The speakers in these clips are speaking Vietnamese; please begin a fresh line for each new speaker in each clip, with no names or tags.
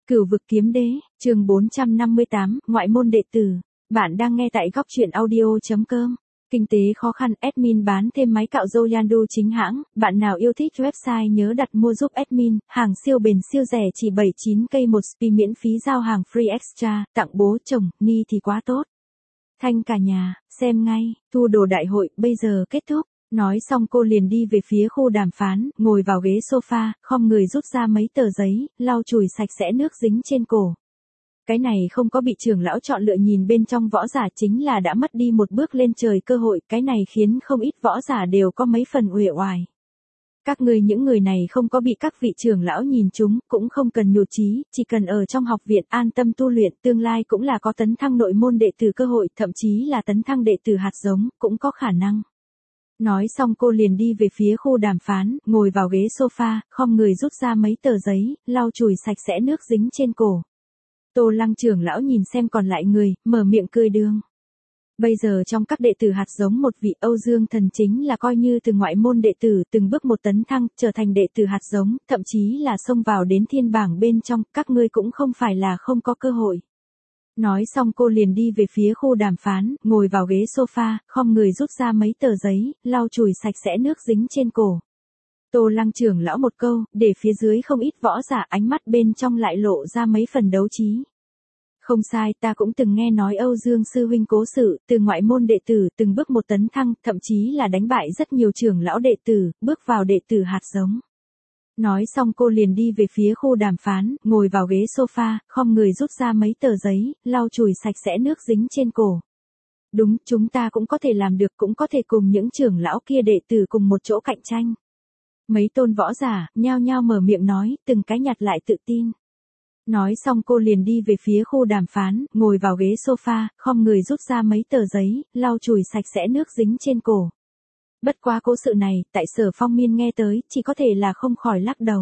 Cửu vực kiếm đế, chương 458, ngoại môn đệ tử. Bạn đang nghe tại góc truyện audio.com. Kinh tế khó khăn, admin bán thêm máy cạo râu Yandu chính hãng. Bạn nào yêu thích website nhớ đặt mua giúp admin. Hàng siêu bền siêu rẻ chỉ 79k một spi, miễn phí giao hàng free extra. Tặng bố chồng, ni thì quá tốt. Thanh cả nhà, xem ngay. Thu đồ đại hội bây giờ kết thúc. Nói xong cô liền đi về phía khu đàm phán, ngồi vào ghế sofa, khom người rút ra mấy tờ giấy, lau chùi sạch sẽ nước dính trên cổ. Cái này không có bị trưởng lão chọn lựa, nhìn bên trong võ giả chính là đã mất đi một bước lên trời cơ hội, cái này khiến không ít võ giả đều có mấy phần uể oải. Các ngươi những người này không có bị các vị trưởng lão nhìn chúng, cũng không cần nhụt chí, chỉ cần ở trong học viện an tâm tu luyện, tương lai cũng là có tấn thăng nội môn đệ tử cơ hội, thậm chí là tấn thăng đệ tử hạt giống, cũng có khả năng. Nói xong cô liền đi về phía khu đàm phán, ngồi vào ghế sofa, khom người rút ra mấy tờ giấy, lau chùi sạch sẽ nước dính trên cổ. Tô Lăng trưởng lão nhìn xem còn lại người, mở miệng cười đường. Bây giờ trong các đệ tử hạt giống một vị Âu Dương Thần chính là coi như từ ngoại môn đệ tử từng bước một tấn thăng, trở thành đệ tử hạt giống, thậm chí là xông vào đến thiên bảng bên trong, các ngươi cũng không phải là không có cơ hội. Nói xong cô liền đi về phía khu đàm phán, ngồi vào ghế sofa, khom người rút ra mấy tờ giấy, lau chùi sạch sẽ nước dính trên cổ. Tô Lăng trưởng lão một câu, để phía dưới không ít võ giả ánh mắt bên trong lại lộ ra mấy phần đấu trí. Không sai, ta cũng từng nghe nói Âu Dương sư huynh cố sự, từ ngoại môn đệ tử từng bước một tấn thăng, thậm chí là đánh bại rất nhiều trưởng lão đệ tử, bước vào đệ tử hạt giống. Nói xong cô liền đi về phía khu đàm phán, ngồi vào ghế sofa, khom người rút ra mấy tờ giấy, lau chùi sạch sẽ nước dính trên cổ. Đúng, chúng ta cũng có thể làm được, cũng có thể cùng những trưởng lão kia đệ tử cùng một chỗ cạnh tranh. Mấy tôn võ giả, nhao nhao mở miệng nói, từng cái nhặt lại tự tin. Nói xong cô liền đi về phía khu đàm phán, ngồi vào ghế sofa, khom người rút ra mấy tờ giấy, lau chùi sạch sẽ nước dính trên cổ. Bất quá cố sự này, tại Sở Phong Miên nghe tới, chỉ có thể là không khỏi lắc đầu.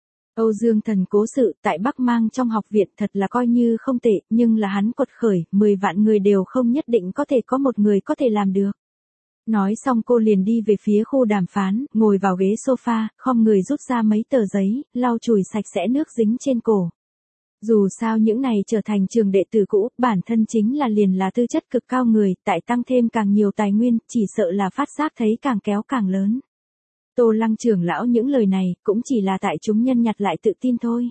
Âu Dương Thần cố sự, tại Bắc Mang trong học viện thật là coi như không tệ, nhưng là hắn quật khởi, 10 vạn người đều không nhất định có thể có một người có thể làm được. Nói xong cô liền đi về phía khu đàm phán, ngồi vào ghế sofa, khom người rút ra mấy tờ giấy, lau chùi sạch sẽ nước dính trên cổ. Dù sao những này trở thành trường đệ tử cũ, bản thân chính là liền là tư chất cực cao người, tại tăng thêm càng nhiều tài nguyên, chỉ sợ là phát giác thấy càng kéo càng lớn. Tô Lăng trưởng lão những lời này, cũng chỉ là tại chúng nhân nhặt lại tự tin thôi.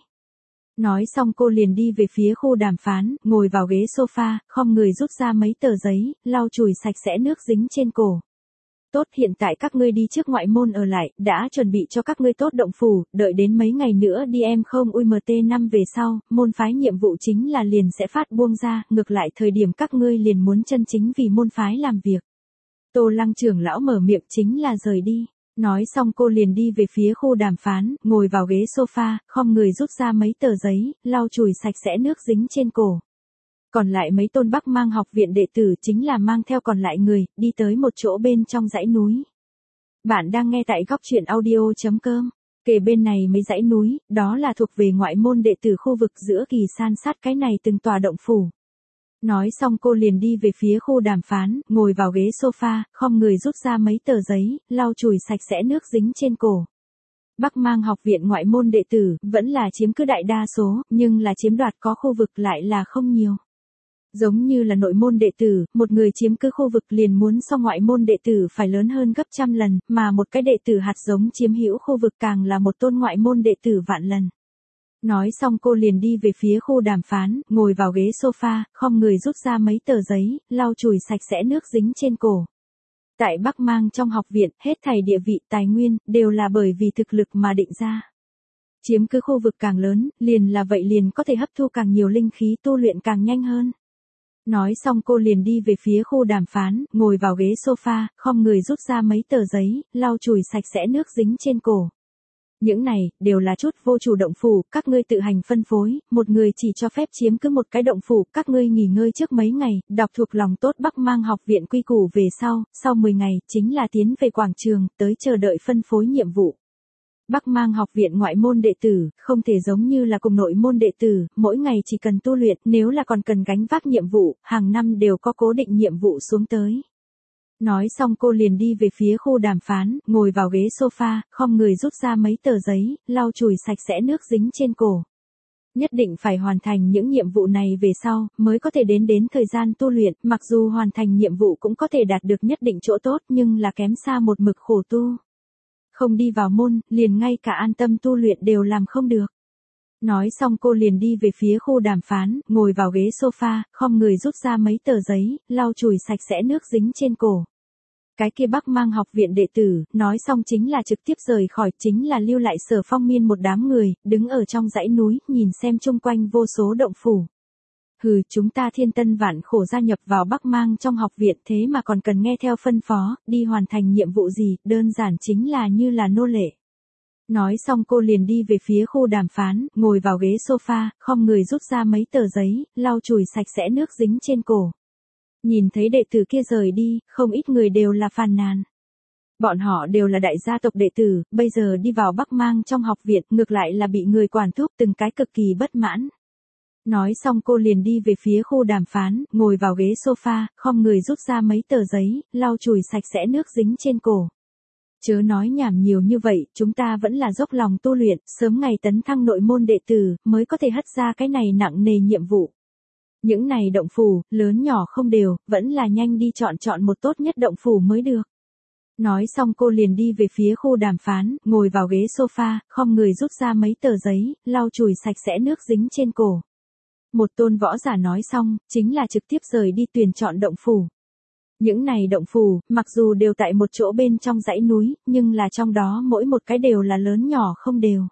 Nói xong cô liền đi về phía khu đàm phán, ngồi vào ghế sofa, khom người rút ra mấy tờ giấy, lau chùi sạch sẽ nước dính trên cổ. Tốt, hiện tại các ngươi đi trước ngoại môn ở lại, đã chuẩn bị cho các ngươi tốt động phủ, đợi đến mấy ngày nữa đi em không UMT5 về sau, môn phái nhiệm vụ chính là liền sẽ phát buông ra, ngược lại thời điểm các ngươi liền muốn chân chính vì môn phái làm việc. Tô Lăng trưởng lão mở miệng chính là rời đi. Nói xong cô liền đi về phía khu đàm phán, ngồi vào ghế sofa, khom người rút ra mấy tờ giấy, lau chùi sạch sẽ nước dính trên cổ. Còn lại mấy tôn Bắc Mang học viện đệ tử chính là mang theo còn lại người, đi tới một chỗ bên trong dãy núi. Bạn đang nghe tại góc truyện audio.com. Kề bên này mấy dãy núi, đó là thuộc về ngoại môn đệ tử khu vực giữa kỳ san sát cái này từng tòa động phủ. Nói xong cô liền đi về phía khu đàm phán, ngồi vào ghế sofa, khom người rút ra mấy tờ giấy, lau chùi sạch sẽ nước dính trên cổ. Bắc Mang học viện ngoại môn đệ tử, vẫn là chiếm cứ đại đa số, nhưng là chiếm đoạt có khu vực lại là không nhiều. Giống như là nội môn đệ tử, một người chiếm cứ khu vực liền muốn so ngoại môn đệ tử phải lớn hơn gấp trăm lần, mà một cái đệ tử hạt giống chiếm hữu khu vực càng là một tôn ngoại môn đệ tử vạn lần. Nói xong cô liền đi về phía khu đàm phán, ngồi vào ghế sofa, khom người rút ra mấy tờ giấy, lau chùi sạch sẽ nước dính trên cổ. Tại Bắc Mang trong học viện, hết thảy địa vị, tài nguyên, đều là bởi vì thực lực mà định ra. Chiếm cứ khu vực càng lớn, liền là vậy liền có thể hấp thu càng nhiều linh khí, tu luyện càng nhanh hơn. Nói xong cô liền đi về phía khu đàm phán, ngồi vào ghế sofa, khom người rút ra mấy tờ giấy, lau chùi sạch sẽ nước dính trên cổ. Những này, đều là chút vô chủ động phủ, các ngươi tự hành phân phối, một người chỉ cho phép chiếm cứ một cái động phủ, các ngươi nghỉ ngơi trước mấy ngày, đọc thuộc lòng tốt Bắc Mang học viện quy củ về sau 10 ngày, chính là tiến về quảng trường, tới chờ đợi phân phối nhiệm vụ. Bắc Mang học viện ngoại môn đệ tử, không thể giống như là cùng nội môn đệ tử, mỗi ngày chỉ cần tu luyện, nếu là còn cần gánh vác nhiệm vụ, hàng năm đều có cố định nhiệm vụ xuống tới. Nói xong cô liền đi về phía khu đàm phán, ngồi vào ghế sofa, khom người rút ra mấy tờ giấy, lau chùi sạch sẽ nước dính trên cổ. Nhất định phải hoàn thành những nhiệm vụ này về sau, mới có thể đến thời gian tu luyện, mặc dù hoàn thành nhiệm vụ cũng có thể đạt được nhất định chỗ tốt nhưng là kém xa một mực khổ tu. Không đi vào môn, liền ngay cả an tâm tu luyện đều làm không được. Nói xong cô liền đi về phía khu đàm phán, ngồi vào ghế sofa, khom người rút ra mấy tờ giấy, lau chùi sạch sẽ nước dính trên cổ. Cái kia Bắc Mang học viện đệ tử, nói xong chính là trực tiếp rời khỏi, chính là lưu lại Sở Phong Miên một đám người, đứng ở trong dãy núi, nhìn xem chung quanh vô số động phủ. Hừ, chúng ta thiên tân vạn khổ gia nhập vào Bắc Mang trong học viện thế mà còn cần nghe theo phân phó, đi hoàn thành nhiệm vụ gì, đơn giản chính là như là nô lệ. Nói xong cô liền đi về phía khu đàm phán, ngồi vào ghế sofa, khom người rút ra mấy tờ giấy, lau chùi sạch sẽ nước dính trên cổ. Nhìn thấy đệ tử kia rời đi, không ít người đều là phàn nàn. Bọn họ đều là đại gia tộc đệ tử, bây giờ đi vào Bắc Mang trong học viện, ngược lại là bị người quản thúc từng cái cực kỳ bất mãn. Nói xong cô liền đi về phía khu đàm phán, ngồi vào ghế sofa, khom người rút ra mấy tờ giấy, lau chùi sạch sẽ nước dính trên cổ. Chớ nói nhảm nhiều như vậy, chúng ta vẫn là dốc lòng tu luyện, sớm ngày tấn thăng nội môn đệ tử, mới có thể hất ra cái này nặng nề nhiệm vụ. Những này động phủ, lớn nhỏ không đều, vẫn là nhanh đi chọn một tốt nhất động phủ mới được. Nói xong cô liền đi về phía khu đàm phán, ngồi vào ghế sofa, khom người rút ra mấy tờ giấy, lau chùi sạch sẽ nước dính trên cổ. Một tôn võ giả nói xong, chính là trực tiếp rời đi tuyển chọn động phủ. Những này động phủ, mặc dù đều tại một chỗ bên trong dãy núi, nhưng là trong đó mỗi một cái đều là lớn nhỏ không đều.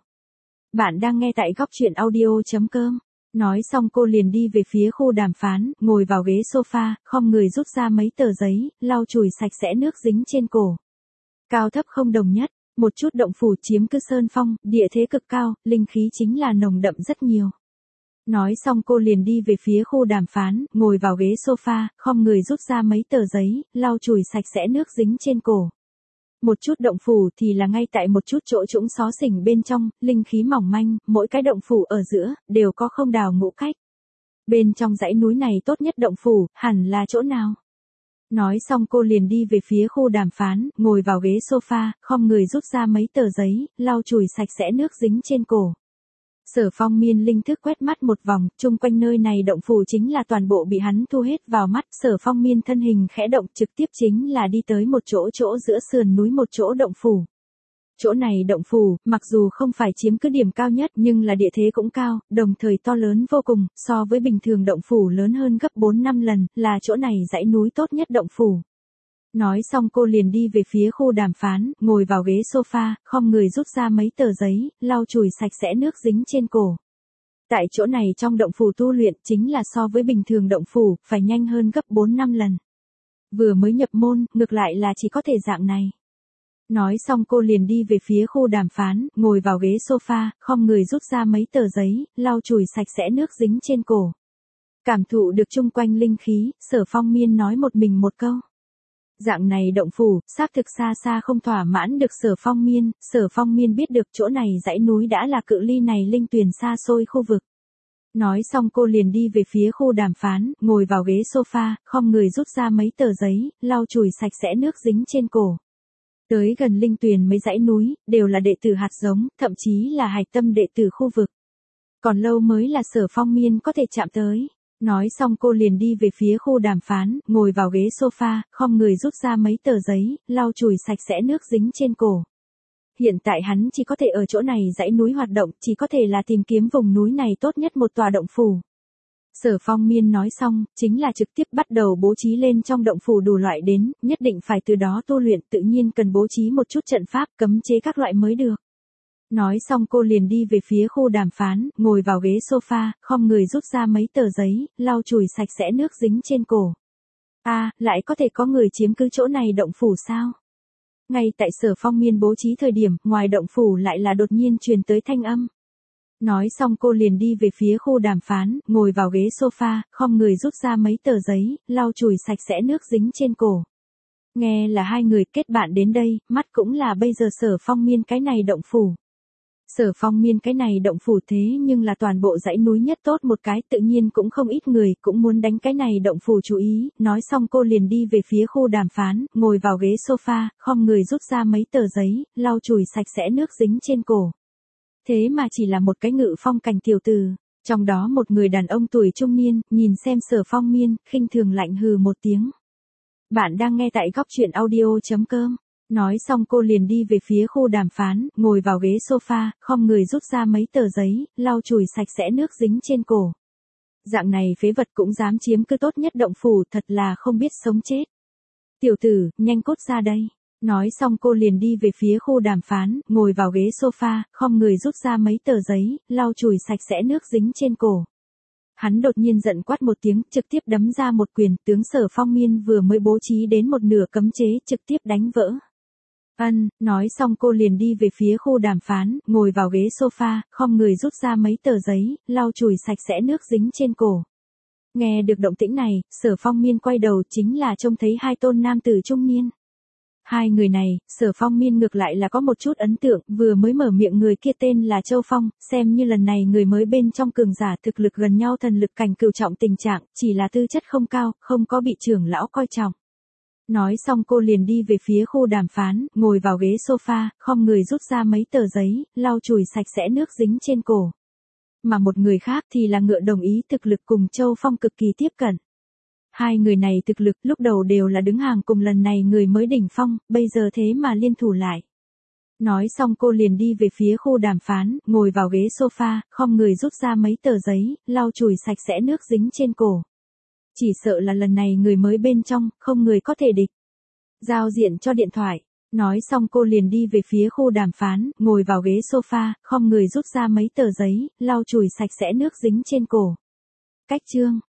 Bạn đang nghe tại góc truyện audio.com. Nói xong cô liền đi về phía khu đàm phán, ngồi vào ghế sofa, khom người rút ra mấy tờ giấy, lau chùi sạch sẽ nước dính trên cổ. Cao thấp không đồng nhất, một chút động phủ chiếm cứ sơn phong, địa thế cực cao, linh khí chính là nồng đậm rất nhiều. Nói xong cô liền đi về phía khu đàm phán, ngồi vào ghế sofa, khom người rút ra mấy tờ giấy, lau chùi sạch sẽ nước dính trên cổ. Một chút động phủ thì là ngay tại một chút chỗ trũng xó xỉnh bên trong, linh khí mỏng manh, mỗi cái động phủ ở giữa, đều có không đào ngũ cách. Bên trong dãy núi này tốt nhất động phủ, hẳn là chỗ nào? Nói xong cô liền đi về phía khu đàm phán, ngồi vào ghế sofa, khom người rút ra mấy tờ giấy, lau chùi sạch sẽ nước dính trên cổ. Sở Phong Miên linh thức quét mắt một vòng, chung quanh nơi này động phủ chính là toàn bộ bị hắn thu hết vào mắt. Sở Phong Miên thân hình khẽ động trực tiếp chính là đi tới một chỗ giữa sườn núi một chỗ động phủ. Chỗ này động phủ, mặc dù không phải chiếm cứ điểm cao nhất nhưng là địa thế cũng cao, đồng thời to lớn vô cùng, so với bình thường động phủ lớn hơn gấp 4-5 lần, là chỗ này dãy núi tốt nhất động phủ. Nói xong cô liền đi về phía khu đàm phán, ngồi vào ghế sofa, khom người rút ra mấy tờ giấy, lau chùi sạch sẽ nước dính trên cổ. Tại chỗ này trong động phủ tu luyện chính là so với bình thường động phủ, phải nhanh hơn gấp 4-5 lần. Vừa mới nhập môn, ngược lại là chỉ có thể dạng này. Nói xong cô liền đi về phía khu đàm phán, ngồi vào ghế sofa, khom người rút ra mấy tờ giấy, lau chùi sạch sẽ nước dính trên cổ. Cảm thụ được chung quanh linh khí, Sở Phong Miên nói một mình một câu. Dạng này động phủ, xác thực xa xa không thỏa mãn được Sở Phong Miên biết được chỗ này dãy núi đã là cự ly này linh tuyền xa xôi khu vực. Nói xong cô liền đi về phía khu đàm phán, ngồi vào ghế sofa, khom người rút ra mấy tờ giấy, lau chùi sạch sẽ nước dính trên cổ. Tới gần linh tuyền mấy dãy núi, đều là đệ tử hạt giống, thậm chí là hạch tâm đệ tử khu vực. Còn lâu mới là Sở Phong Miên có thể chạm tới. Nói xong cô liền đi về phía khu đàm phán, ngồi vào ghế sofa, khom người rút ra mấy tờ giấy, lau chùi sạch sẽ nước dính trên cổ. Hiện tại hắn chỉ có thể ở chỗ này dãy núi hoạt động, chỉ có thể là tìm kiếm vùng núi này tốt nhất một tòa động phủ. Sở Phong Miên nói xong, chính là trực tiếp bắt đầu bố trí lên trong động phủ đủ loại đến, nhất định phải từ đó tu luyện, tự nhiên cần bố trí một chút trận pháp, cấm chế các loại mới được. Nói xong cô liền đi về phía khu đàm phán, ngồi vào ghế sofa, khom người rút ra mấy tờ giấy, lau chùi sạch sẽ nước dính trên cổ. Lại có thể có người chiếm cứ chỗ này động phủ sao? Ngay tại Sở Phong Miên bố trí thời điểm, ngoài động phủ lại là đột nhiên truyền tới thanh âm. Nói xong cô liền đi về phía khu đàm phán, ngồi vào ghế sofa, khom người rút ra mấy tờ giấy, lau chùi sạch sẽ nước dính trên cổ. Nghe là hai người kết bạn đến đây, mắt cũng là bây giờ Sở Phong Miên cái này động phủ. Sở Phong Miên cái này động phủ thế nhưng là toàn bộ dãy núi nhất tốt một cái, tự nhiên cũng không ít người cũng muốn đánh cái này động phủ chú ý. Nói xong cô liền đi về phía khu đàm phán, ngồi vào ghế sofa, khom người rút ra mấy tờ giấy, lau chùi sạch sẽ nước dính trên cổ. Thế mà chỉ là một cái ngự phong cảnh tiểu tử, Trong đó một người đàn ông tuổi trung niên, nhìn xem Sở Phong Miên, khinh thường lạnh hừ một tiếng. Bạn đang nghe tại góc truyện audio.com. Nói xong cô liền đi về phía khu đàm phán, ngồi vào ghế sofa, khom người rút ra mấy tờ giấy, lau chùi sạch sẽ nước dính trên cổ. Dạng này phế vật cũng dám chiếm cứ tốt nhất động phủ, thật là không biết sống chết. Tiểu tử, nhanh cút ra đây. Nói xong cô liền đi về phía khu đàm phán, ngồi vào ghế sofa, khom người rút ra mấy tờ giấy, lau chùi sạch sẽ nước dính trên cổ. Hắn đột nhiên giận quát một tiếng, trực tiếp đấm ra một quyền, tướng Sở Phong Miên vừa mới bố trí đến một nửa cấm chế, trực tiếp đánh vỡ. Nói xong cô liền đi về phía khu đàm phán, ngồi vào ghế sofa, khom người rút ra mấy tờ giấy, lau chùi sạch sẽ nước dính trên cổ. Nghe được động tĩnh này, Sở Phong Miên quay đầu chính là trông thấy hai tôn nam tử trung niên. Hai người này, Sở Phong Miên ngược lại là có một chút ấn tượng, vừa mới mở miệng người kia tên là Châu Phong, xem như lần này người mới bên trong cường giả thực lực gần nhau thần lực cảnh cửu trọng tình trạng, chỉ là tư chất không cao, không có bị trưởng lão coi trọng. Nói xong cô liền đi về phía khu đàm phán, ngồi vào ghế sofa, khom người rút ra mấy tờ giấy, lau chùi sạch sẽ nước dính trên cổ. Mà một người khác thì là Ngựa đồng ý thực lực cùng Châu Phong cực kỳ tiếp cận. Hai người này thực lực lúc đầu đều là đứng hàng cùng lần này người mới đỉnh phong, bây giờ thế mà liên thủ lại. Nói xong cô liền đi về phía khu đàm phán, ngồi vào ghế sofa, khom người rút ra mấy tờ giấy, lau chùi sạch sẽ nước dính trên cổ. Chỉ sợ là lần này người mới bên trong, không người có thể địch. Giao diện cho điện thoại. Nói xong cô liền đi về phía khu đàm phán, ngồi vào ghế sofa, khom người rút ra mấy tờ giấy, lau chùi sạch sẽ nước dính trên cổ. Cách chương.